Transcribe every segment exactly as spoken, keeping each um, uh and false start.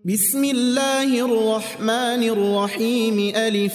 بسم الله الرحمن الرحيم ألف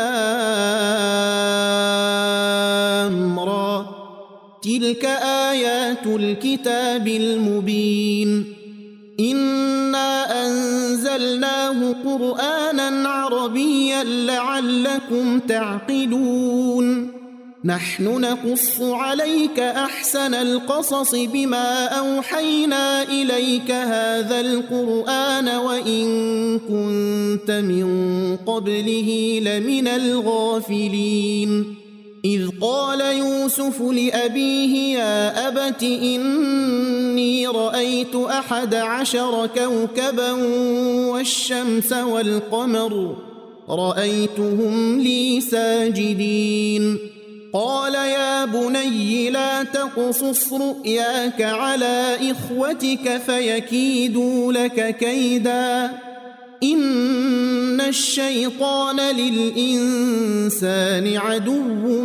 لام را تلك آيات الكتاب المبين إنا أنزلناه قرآنا عربيا لعلكم تعقلون نحن نقص عليك أحسن القصص بما أوحينا إليك هذا القرآن وإن كنت من قبله لمن الغافلين إذ قال يوسف لأبيه يا أبت إني رأيت أحد عشر كوكبا والشمس والقمر رأيتهم لي ساجدين قال يا بني لا تقصص رؤياك على إخوتك فيكيدوا لك كيدا إن الشيطان للإنسان عدو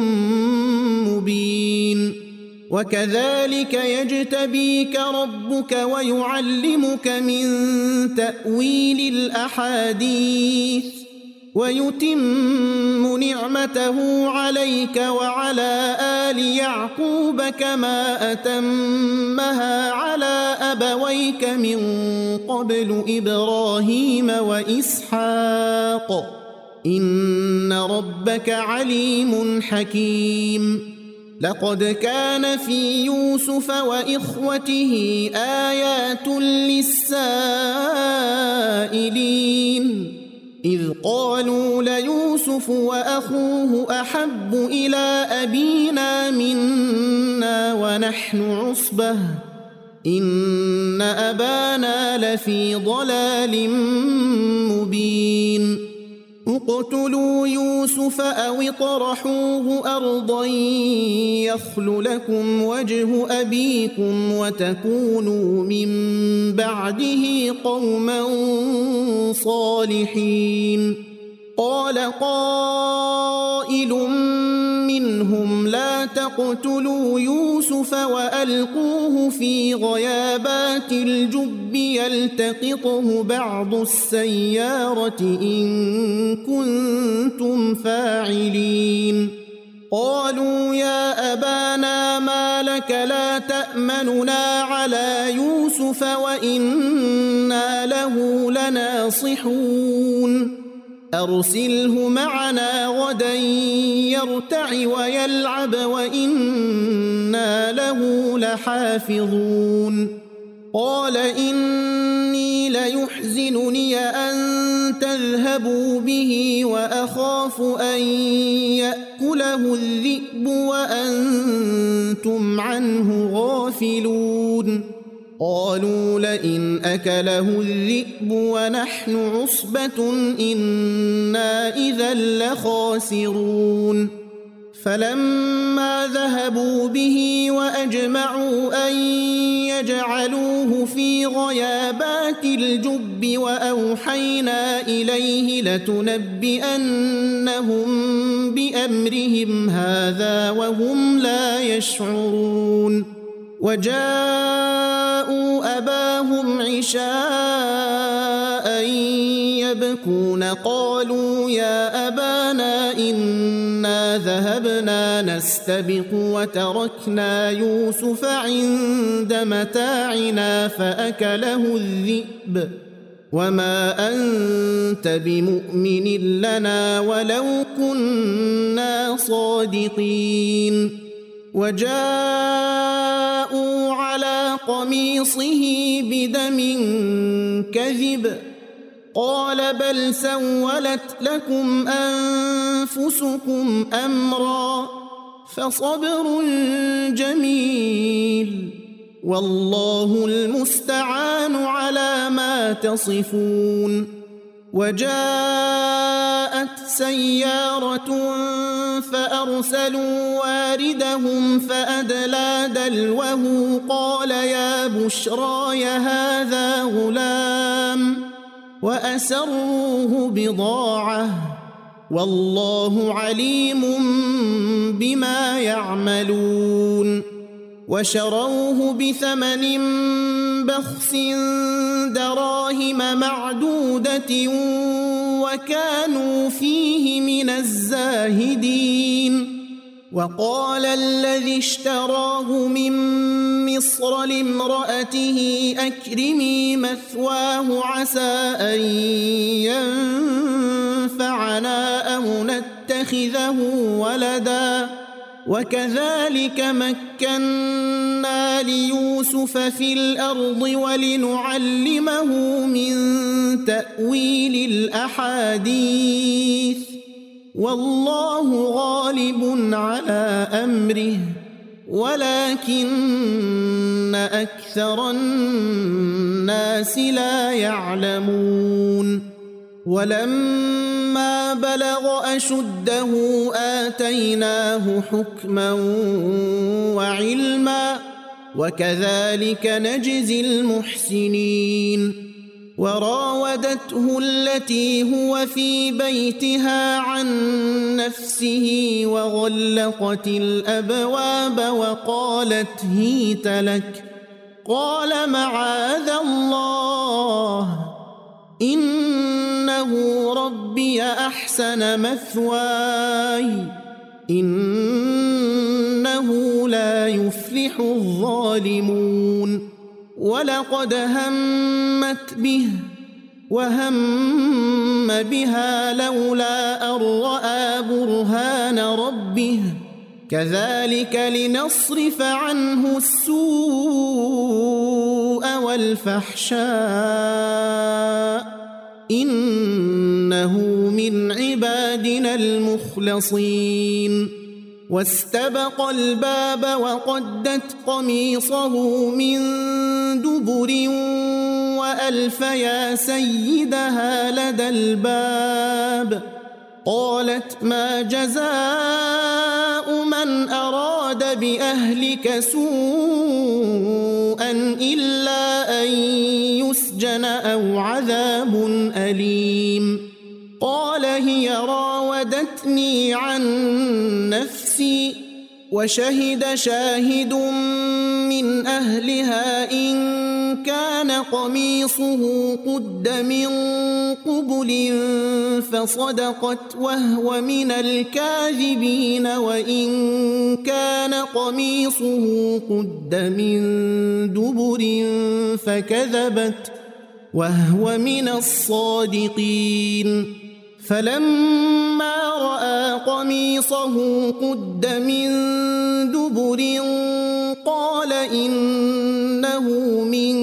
مبين وكذلك يجتبيك ربك ويعلمك من تأويل الأحاديث ويتم نعمته عليك وعلى آل يعقوب كما أتمها على أبويك من قبل إبراهيم وإسحاق إن ربك عليم حكيم لقد كان في يوسف وإخوته آيات للسائلين إذ قالوا ليوسف وأخوه أحب إلى أبينا منا ونحن عصبة إن أبانا لفي ضلال مبين اقتلوا يوسف أو اطرحوه أرضا يخل لكم وجه أبيكم وتكونوا من بعده قوما صالحين قال قائل منهم لا تقتلوا يوسف وألقوه في غيابات الجب يلتقطه بعض السيارة إن كنتم فاعلين قالوا يا أبانا ما لك لا تأمننا على يوسف وإنا له لناصحون أرسله معنا غدا يرتع ويلعب وإنا له لحافظون قال إني ليحزنني أن تذهبوا به وأخاف أن يأكله الذئب وأنتم عنه غافلون قالوا لئن أكله الذئب ونحن عصبة إنا إذا لخاسرون فلما ذهبوا به وأجمعوا أن يجعلوه في غيابات الجب وأوحينا إليه لتنبئنهم بأمرهم هذا وهم لا يشعرون وجاءوا أباهم عشاء يبكون قالوا يا أبانا إنا ذهبنا نستبق وتركنا يوسف عند متاعنا فأكله الذئب وما أنت بمؤمن لنا ولو كنا صادقين وجاءوا على قميصه بدم كذب قال بل سولت لكم أنفسكم أمرا فصبر جميل والله المستعان على ما تصفون وجاءت سيارة فأرسلوا واردهم فأدلى دلوه قال يا بشراي هذا غلام وأسروه بضاعة والله عليم بما يعملون وشروه بثمن بخس دراهم معدودة وكانوا فيه من الزاهدين. وقال الذي اشتراه من مصر لامرأته أكرمي مثواه عسى أن ينفعنا أو نتخذه ولدا وكذلك مكنا ليوسف في الأرض ولنعلمه من تأويل الأحاديث والله غالب على أمره ولكن أكثر الناس لا يعلمون. ولما بلغ أشده آتيناه حكما وعلما وكذلك نجزي المحسنين. وراودته التي هو في بيتها عن نفسه وغلقت الأبواب وقالت هيت لك قال معاذ الله إنه ربي أحسن مثواي إنه لا يفلح الظالمون. ولقد همت به وهم بها لولا أن رأى برهان ربه كذلك لنصرف عنه السوء والفحشاء إنه من عبادنا المخلصين. واستبق الباب وقدت قميصه من دبر وألف يا سيدها لدى الباب قالت ما جزاء من أراد بأهلك سوءا إلا أن يسجن أو عذاب أليم. قال هي راودتني عن نفسي وشهد شاهد من أهلها إن كان قميصه قد من قبل فصدقت وهو من الكاذبين وإن كان قميصه قد من دبر فكذبت وهو من الصادقين. فلما رأى قميصه قد من دبر قال إنه من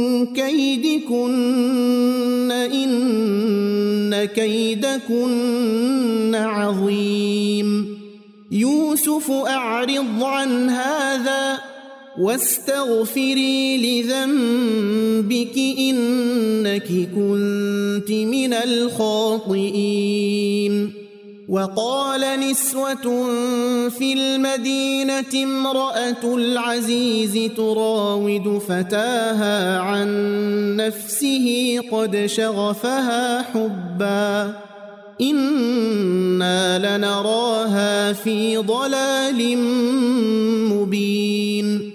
كيدكن إن كيدكن عظيم. يوسف أعرض عن هذا واستغفري لذنبك إنك كنت من الخاطئين. وقال نسوة في المدينة امرأة العزيز تراود فتاها عن نفسه قد شغفها حبا إنا لنراها في ضلال مبين.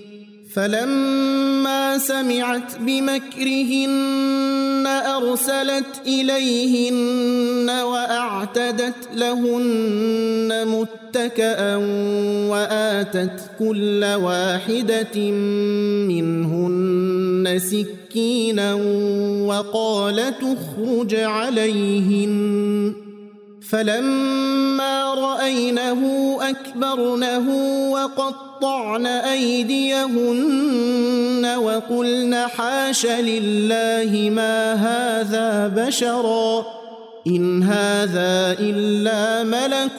فلما سمعت بمكرهن أرسلت إليهن وأعتدت لهن متكأ وآتت كل واحدة منهن سكينا وقالت اخرج عليهن. فلما رأينه أكبرنه وقطعن أيديهن وقلن حاش لله ما هذا بشرا إن هذا إلا ملك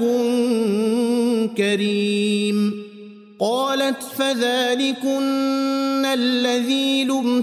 كريم. قالت فذلكن الذي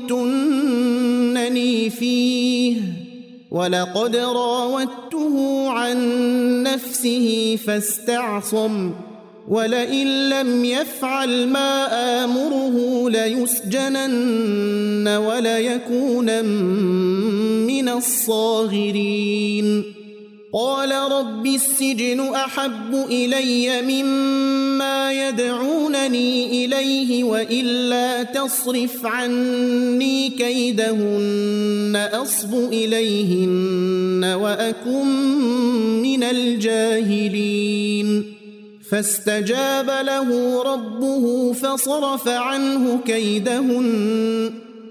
لمتنني فيه ولقد راودته عن نفسه فاستعصم ولئن لم يفعل ما آمره ليسجنن وليكون من الصاغرين. قال رب السجن أحب إلي مما يدعونني إليه وإلا تصرف عني كيدهن أصب إليهن وأكن من الجاهلين فاستجاب له ربه فصرف عنه كيدهن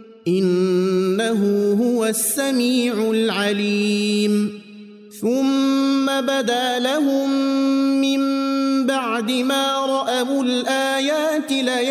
إنه هو السميع العليم ثم بدا لهم من بعد ما رأوا الآيات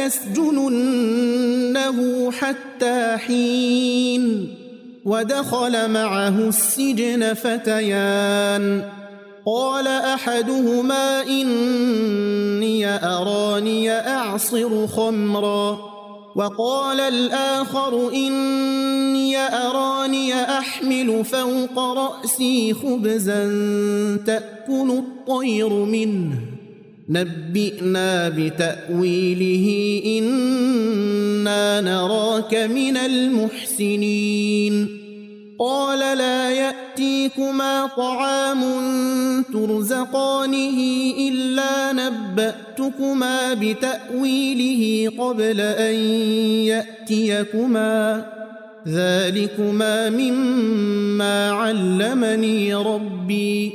ليسجننه حتى حين ودخل معه السجن فتيان قال أحدهما إني أراني أعصر خمرا وقال الآخر إني أراني أحمل فوق رأسي خبزا تأكل الطير منه نبئنا بتأويله إنا نراك من المحسنين قال لا يأتيكما طعام ترزقانه إلا نبأتكما بتأويله قبل أن يأتيكما ذلكما مما علمني ربي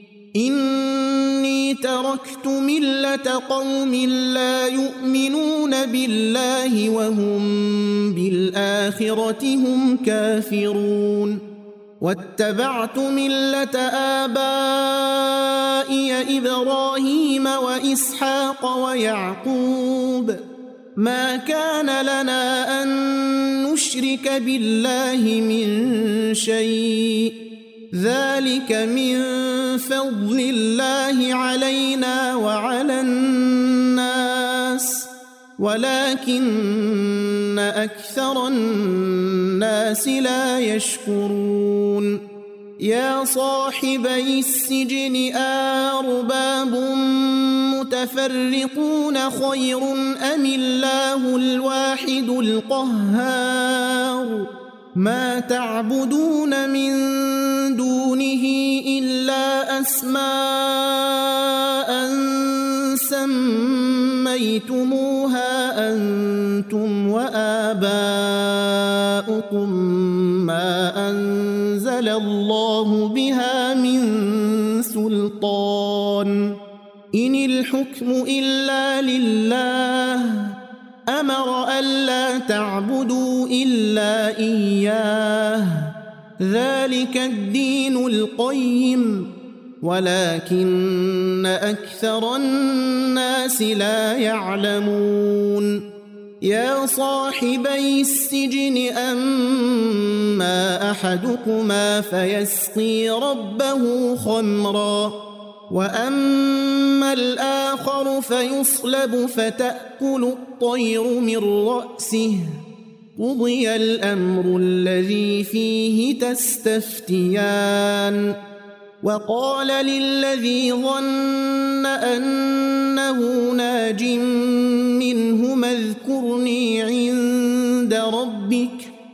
إني تركت ملة قوم لا يؤمنون بالله وهم بالآخرة هم كافرون واتبعت ملة آبائي إبراهيم وإسحاق ويعقوب ما كان لنا أن نشرك بالله من شيء ذلك من فضل الله علينا وعلى الناس ولكن أكثر الناس لا يشكرون يا صاحبي السجن أرباب متفرقون خير أم الله الواحد القهار ما تعبدون من دونه إلا أسماء سميتموها أنتم وآباؤكم ما أنزل الله بها من سلطان إن الحكم إلا لله أمر ألا تعبدوا إلا إياه ذلك الدين القيم ولكن أكثر الناس لا يعلمون يا صاحبي السجن أما أحدكما فيسقي ربه خمرا وأما الآخر فيصلب فتأكل الطير من رأسه قضي الأمر الذي فيه تستفتيان وقال للذي ظن أنه ناج منهما اذكرني عند ربك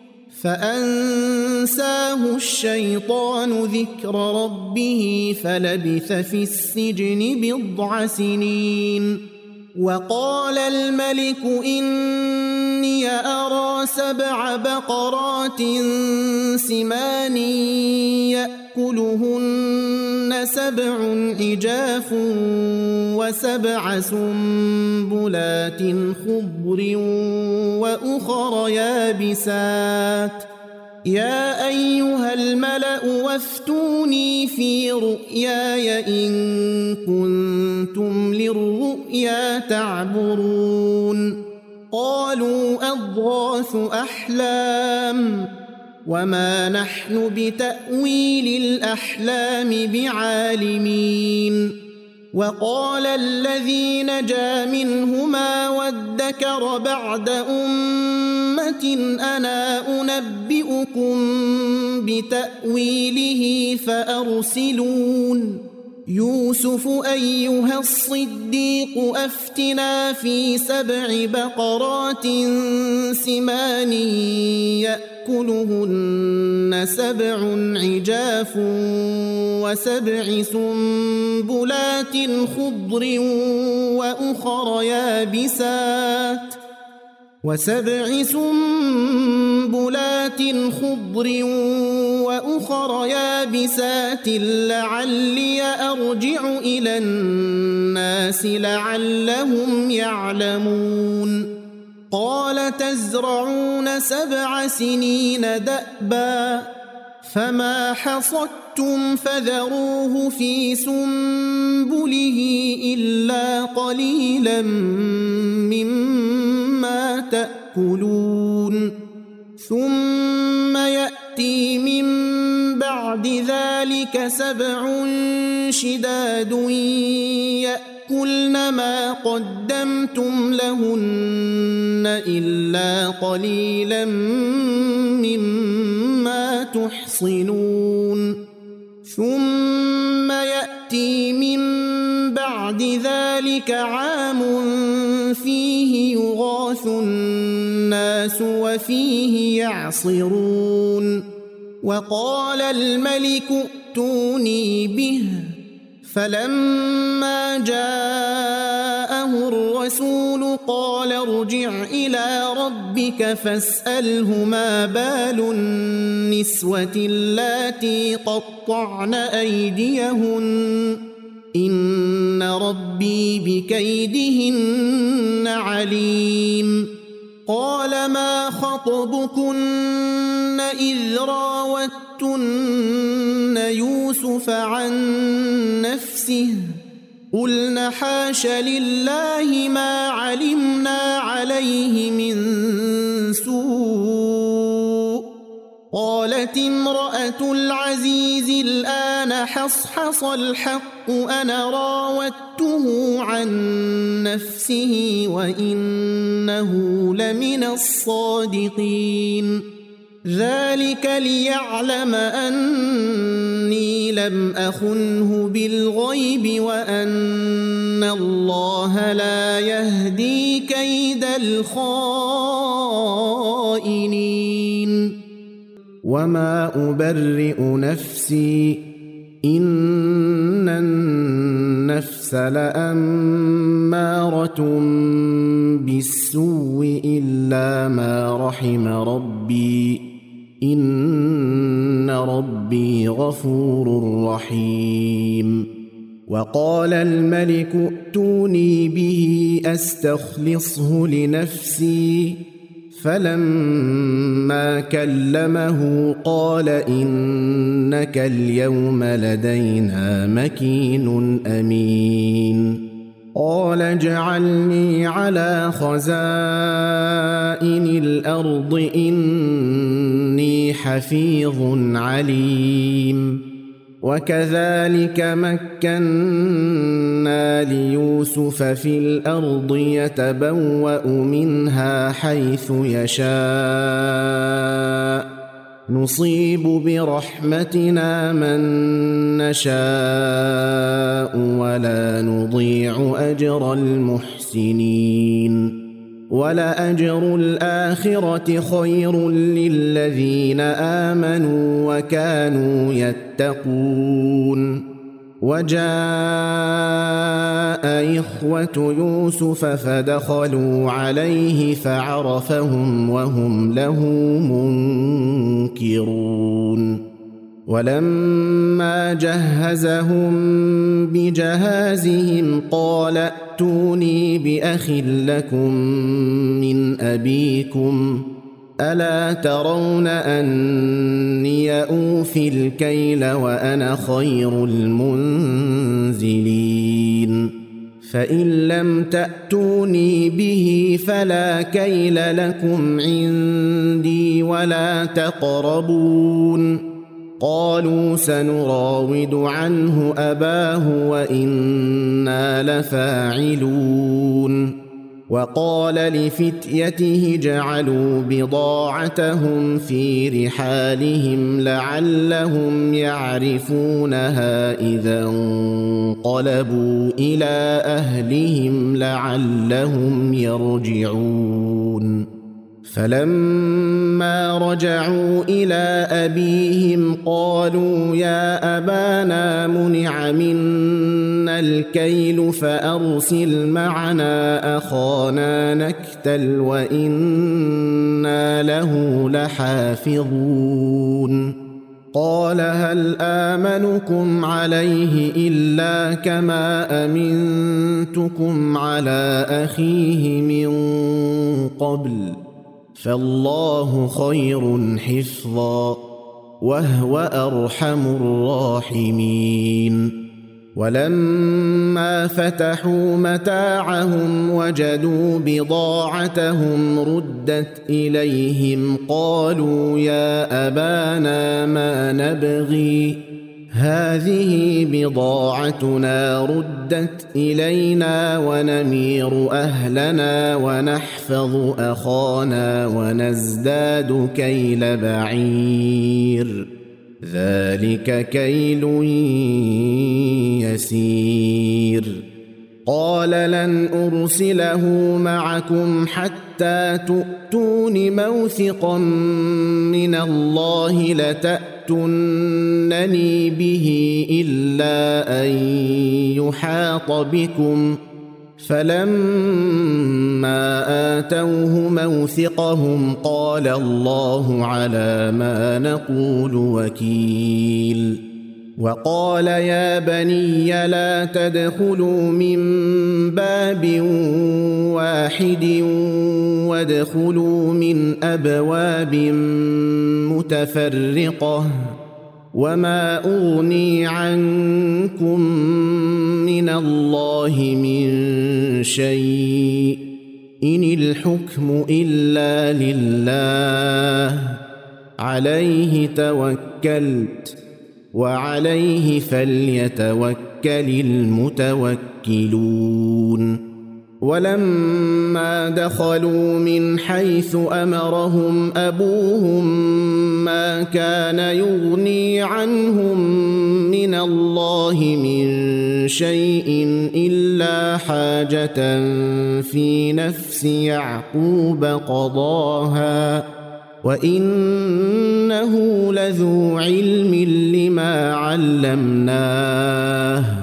فأنساه الشيطان ذكر ربه فلبث في السجن بضع سنين وقال الملك إني أرى سبع بقرات سمان يأكلهن سبع عجاف وسبع سنبلات خضر وأخر يابسات يا أيها الملأ وافتوني في رؤياي إن كنتم للرؤيا تعبرون قالوا أضغاث أحلام وما نحن بتأويل الأحلام بعالمين وقال الذي نجا منهما وادكر بعد أمة أنا أنبئكم بتأويله فأرسلون يوسف أيها الصديق أفتنا في سبع بقرات سمان يأكلهن سبع عجاف وسبع سنبلات خضر وأخر يابسات وسبع سنبلات خضر وأخر يابسات لعلي أرجع إلى الناس لعلهم يعلمون قال تزرعون سبع سنين دأبا فما حصدتم فذروه في سنبله إلا قليلا مما تأكلون ثم يأتي من بعد ذلك سبع شداد يأكلن ما قدمتم لهن إلا قليلا مما تحصنون ثم يأتي من بعد ذلك عام فيه يغاث الناس وفيه يعصرون وقال الملك ائتوني به فلما جاءه الرسول قال ارجع إلى ربك فاسأله ما بال النسوة اللاتي قطعن أيديهن إن ربي بكيدهن عليم قال ما خطبكن إذ راوتن يوسف عن نفسه قلن حاش لله ما علمنا عليه من سوء قالت امرأة العزيز الآن حصحص الحق أنا راودته عن نفسه وإنه لمن الصادقين ذلك ليعلم أني لم أخنه بالغيب وأن الله لا يهدي كيد الخائنين وما أبرئ نفسي إن النفس لأمارة بالسوء إلا ما رحم ربي إن ربي غفور رحيم وقال الملك ائتوني به أستخلصه لنفسي فلما كلمه قال إنك اليوم لدينا مكين أمين قال اجعلني على خزائن الأرض إني حفيظ عليم وكذلك مكنا ليوسف في الأرض يتبوأ منها حيث يشاء نصيب برحمتنا من نشاء ولا نضيع أجر المحسنين ولأجر الآخرة خير للذين آمنوا وكانوا يتقون وجاء إخوة يوسف فدخلوا عليه فعرفهم وهم له منكرون ولما جهزهم بجهازهم قال ائتوني بأخ لكم من أبيكم ألا ترون أني أوفي الكيل وأنا خير المنزلين فإن لم تأتوني به فلا كيل لكم عندي ولا تقربون قالوا سنراود عنه أباه وإنا لفاعلون وقال لفتيته جعلوا بضاعتهم في رحالهم لعلهم يعرفونها إذا انقلبوا إلى أهلهم لعلهم يرجعون فلما رجعوا إلى أبيهم قالوا يا أبانا منع منا الكيل فأرسل معنا أخانا نكتل وإنا له لحافظون قال هل آمنكم عليه إلا كما أمنتكم على أخيه من قبل فالله خير حفظا وهو أرحم الراحمين ولما فتحوا متاعهم وجدوا بضاعتهم ردت إليهم قالوا يا أبانا ما نبغي هذه بضاعتنا ردت إلينا ونمير أهلنا ونحفظ أخانا ونزداد كيل بعير ذلك كيل يسير قال لن أرسله معكم حتى تؤتون موثقا من الله لتأتونني به إلا أن يحاط بكم فلما آتوه موثقهم قال الله على ما نقول وكيل وقال يا بني لا تدخلوا من باب واحد وادخلوا من أبواب متفرقة وما أغني عنكم من الله من شيء إن الحكم إلا لله عليه توكلت وعليه فليتوكل المتوكلون ولما دخلوا من حيث أمرهم أبوهم ما كان يغني عنهم من الله من شيء إلا حاجة في نفس يعقوب قضاها وإنه لذو علم لما علمناه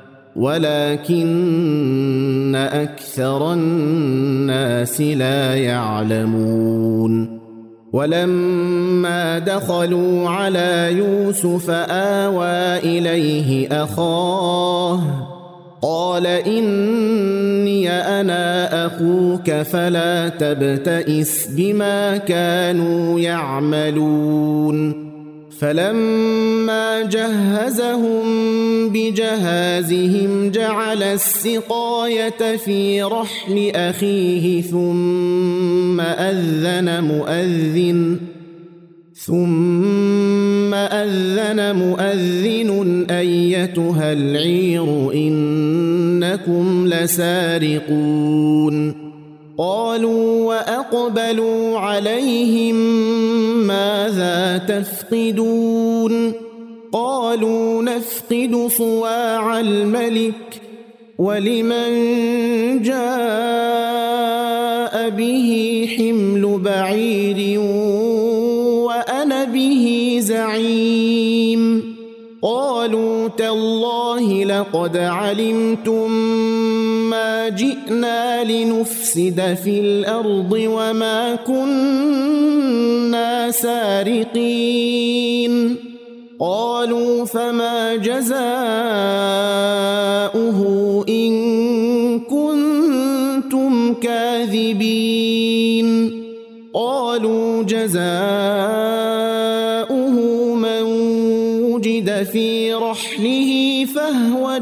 ولكن أكثر الناس لا يعلمون ولما دخلوا على يوسف آوى إليه أخاه قال إني أنا أخوك فلا تبتئس بما كانوا يعملون فلما جهزهم بجهازهم جعل السقاية في رحل أخيه ثم أذن مؤذن ثم أذن مؤذن أيتها العير إنكم لسارقون قالوا وأقبلوا عليهم ماذا تفقدون قالوا نفقد صواع الملك ولمن جاء به حمل بعير وأنا به زعيم قالوا تالله لقد علمتم ما جئنا لنفسد في الأرض وما كنا سارقين قالوا فما جزاؤه إن كنتم كاذبين قالوا جزاؤه من وجد في رحله فهو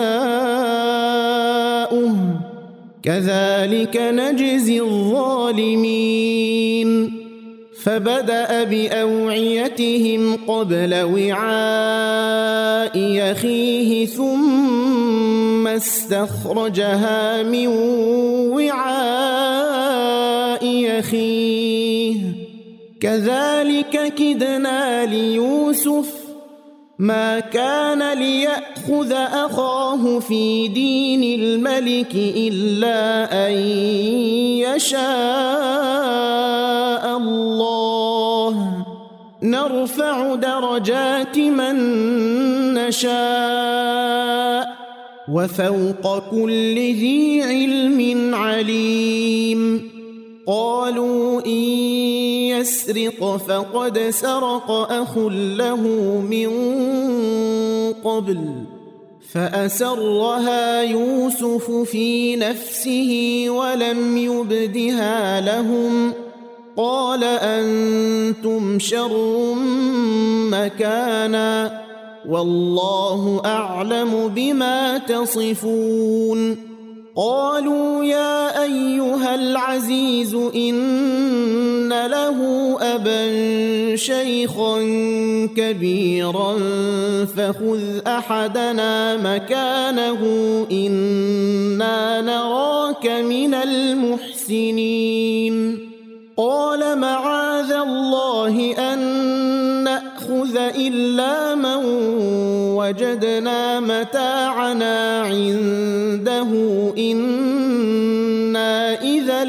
جزاؤه كذلك نجزي الظالمين فبدأ بأوعيتهم قبل وعاء أخيه ثم استخرجها من وعاء أخيه كذلك كدنا ليوسف ما كان ليأخذ أخاه في دين الملك إلا أن يشاء الله نرفع درجات من نشاء وفوق كل ذي علم عليم قالوا إن يسرق فقد سرق أخ له من قبل فأسرها يوسف في نفسه ولم يبدها لهم قال أنتم شر مكانا والله أعلم بما تصفون قالوا يا أيها العزيز إن له أبا شيخا كبيرا فخذ أحدنا مكانه إنا نراك من المحسنين قال معاذ الله أن نأخذ إلا من وجدنا متاعنا عنده إنا إذا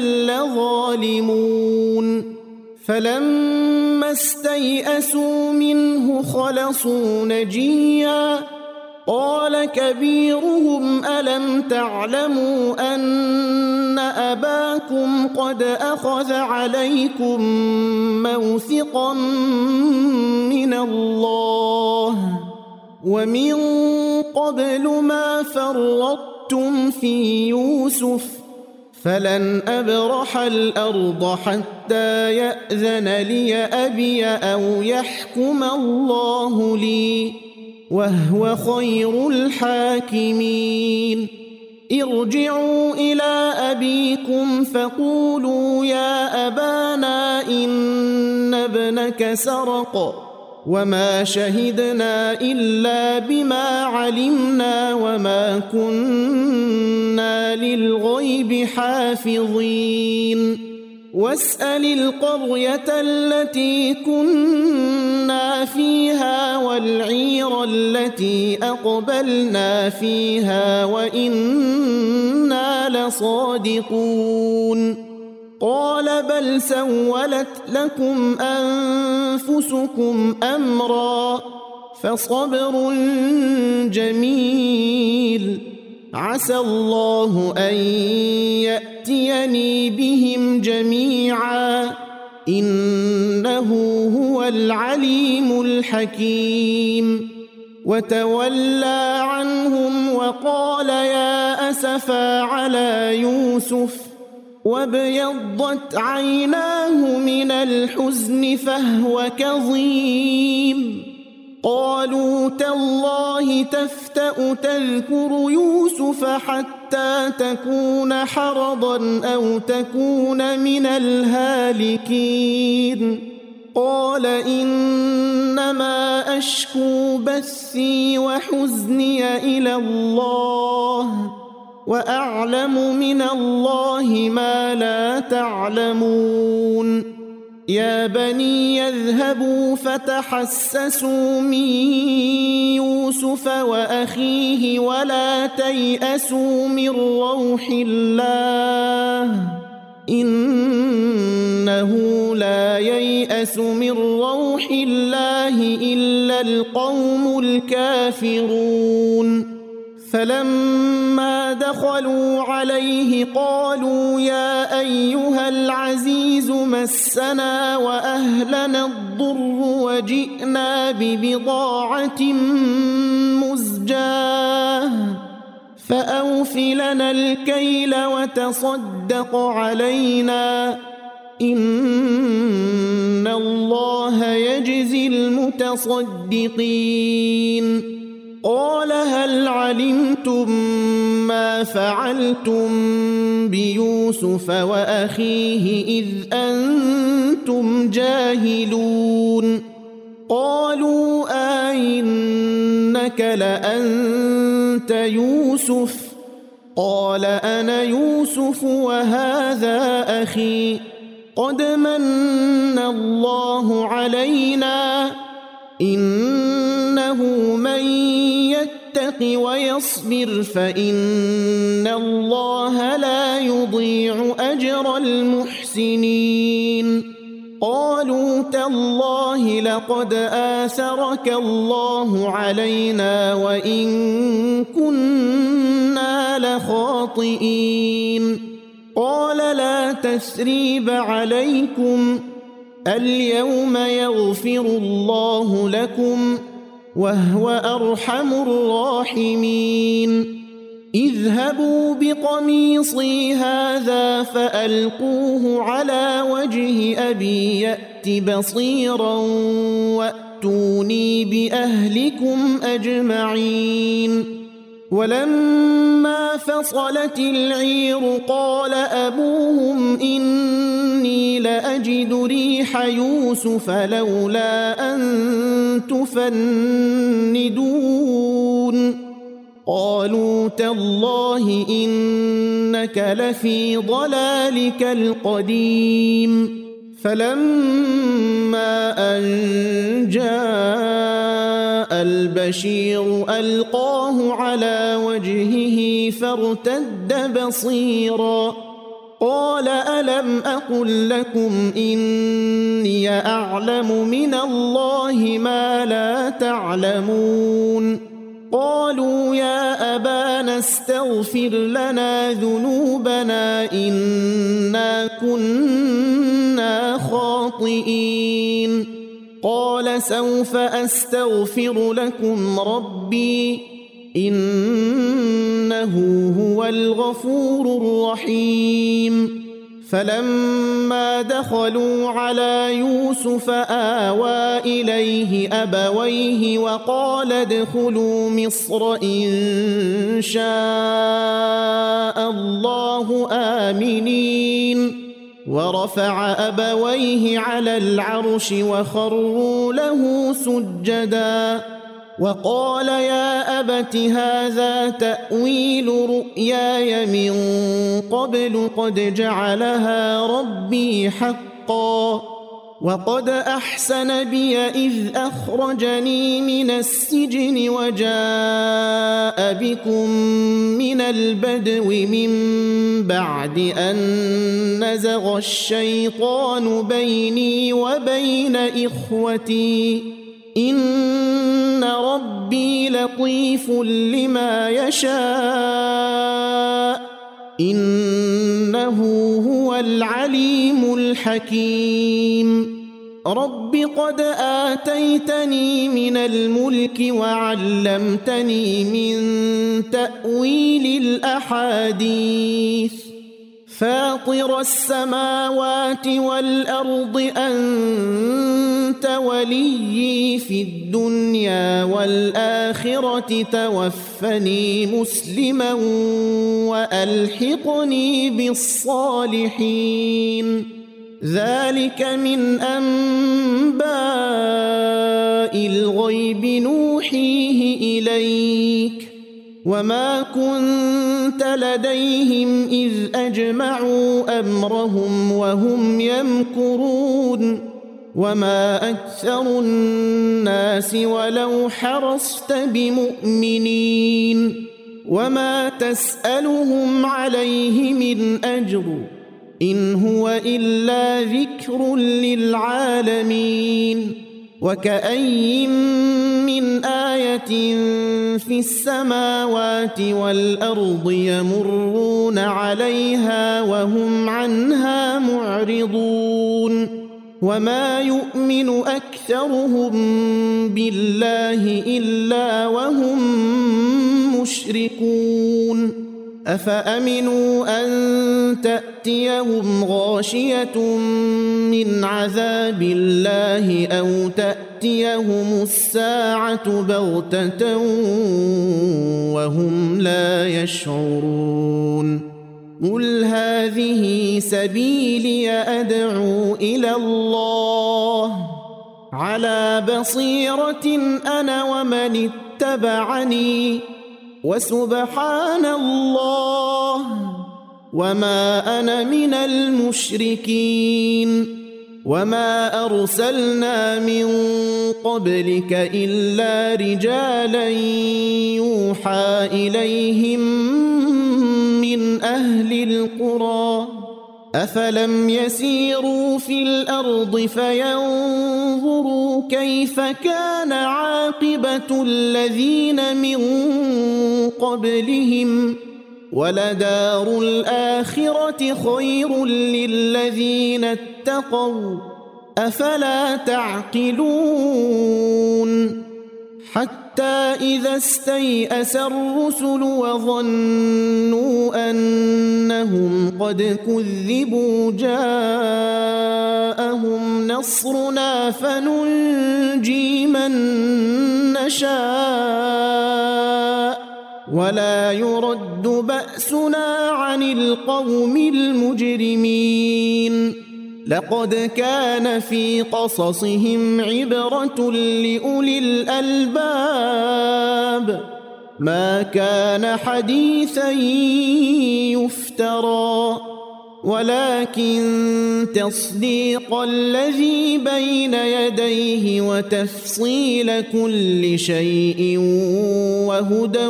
لظالمون فلما استيئسوا منه خلصوا نجيا قال كبيرهم ألم تعلموا أن أباكم قد أخذ عليكم موثقا من الله ومن قبل ما فرطتم في يوسف فلن أبرح الأرض حتى يأذن لي أبي أو يحكم الله لي وهو خير الحاكمين ارجعوا إلى أبيكم فقولوا يا أبانا إن ابنك سرق وما شهدنا إلا بما علمنا وما كنا للغيب حافظين واسأل القرية التي كنا فيها والعير التي أقبلنا فيها وإنا لصادقون قال بل سولت لكم أنفسكم أمرا فصبر جميل عسى الله أن يأتيني بهم جميعا إنه هو العليم الحكيم وتولى عنهم وقال يا أسفا على يوسف وابيضت عيناه من الحزن فهو كظيم قالوا تالله تفتأ تذكر يوسف حتى تكون حرضا أو تكون من الهالكين قال إنما أشكو بثي وحزني إلى الله وأعلم من الله ما لا تعلمون يا بني يذهبوا فتحسسوا من يوسف وأخيه ولا تيأسوا من روح الله إنه لا ييأس من روح الله إلا القوم الكافرون فلما دخلوا عليه قالوا يا أيها العزيز مسنا وأهلنا الضر وجئنا ببضاعة مزجاة فأوف لنا الكيل وتصدق علينا إن الله يجزي المتصدقين قال هل علمتم ما فعلتم بيوسف وأخيه إذ أنتم جاهلون قالوا أئنك لأنت يوسف قال أنا يوسف وهذا أخي قد من الله علينا إنه من يتق ويصبر فإن الله لا يضيع أجر المحسنين قالوا تالله لقد آثرك الله علينا وإن كنا لخاطئين قال لا تثريب عليكم اليوم يغفر الله لكم وهو أرحم الراحمين اذهبوا بقميصي هذا فألقوه على وجه أبي يأت بصيرا وأتوني بأهلكم أجمعين ولما فصلت العير قال أبوهم إني لأجد ريح يوسف لولا أن تفندون قالوا تالله إنك لفي ضلالك القديم فلما أن جاء البشير ألقاه على وجهه فارتد بصيرا قال ألم أقل لكم إني أعلم من الله ما لا تعلمون قالوا يا أبانا استغفر لنا ذنوبنا إنا كنا خاطئين قال سوف أستغفر لكم ربي إنه هو الغفور الرحيم فلما دخلوا على يوسف آوى إليه أبويه وقال ادخلوا مصر إن شاء الله آمنين ورفع أبويه على العرش وخروا له سجدا وقال يا أبت هذا تأويل رؤياي من قبل قد جعلها ربي حقا وقد أحسن بي إذ أخرجني من السجن وجاء بكم من البدو من بعد أن نزغ الشيطان بيني وبين إخوتي إن ربي لطيف لما يشاء إنه هو العليم الحكيم رب قد آتيتني من الملك وعلمتني من تأويل الأحاديث فاطر السماوات والأرض أنت وليي في الدنيا والآخرة توفني مسلما وألحقني بالصالحين ذلك من أنباء الغيب نوحيه إليك وما كنت لديهم إذ أجمعوا أمرهم وهم يمكرون وما أكثر الناس ولو حرصت بمؤمنين وما تسألهم عليه من أجر إن هو إلا ذكر للعالمين وكأي من آية في السماوات والأرض يمرون عليها وهم عنها معرضون وما يؤمن أكثرهم بالله إلا وهم مشركون أفأمنوا أن تأتيهم غاشية من عذاب الله أو تأتيهم الساعة بغتة وهم لا يشعرون قل هذه سبيلي أدعو إلى الله على بصيرة أنا ومن اتبعني وسبحان الله وما أنا من المشركين وما أرسلنا من قبلك إلا رجالا يوحى إليهم من أهل القرى أفلم يسيروا في الأرض فينظروا كيف كان عاقبة الذين من قبلهم ولدار الآخرة خير للذين اتقوا أفلا تعقلون حتى إذا استيأس الرسل وظنوا أنهم قد كذبوا جاءهم نصرنا فننجي من نشاء ولا يرد بأسنا عن القوم المجرمين لقد كان في قصصهم عبرة لأولي الألباب ما كان حديثا يفترى ولكن تصديق الذي بين يديه وتفصيل كل شيء وهدى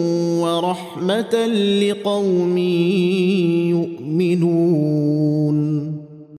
ورحمة لقوم يؤمنون.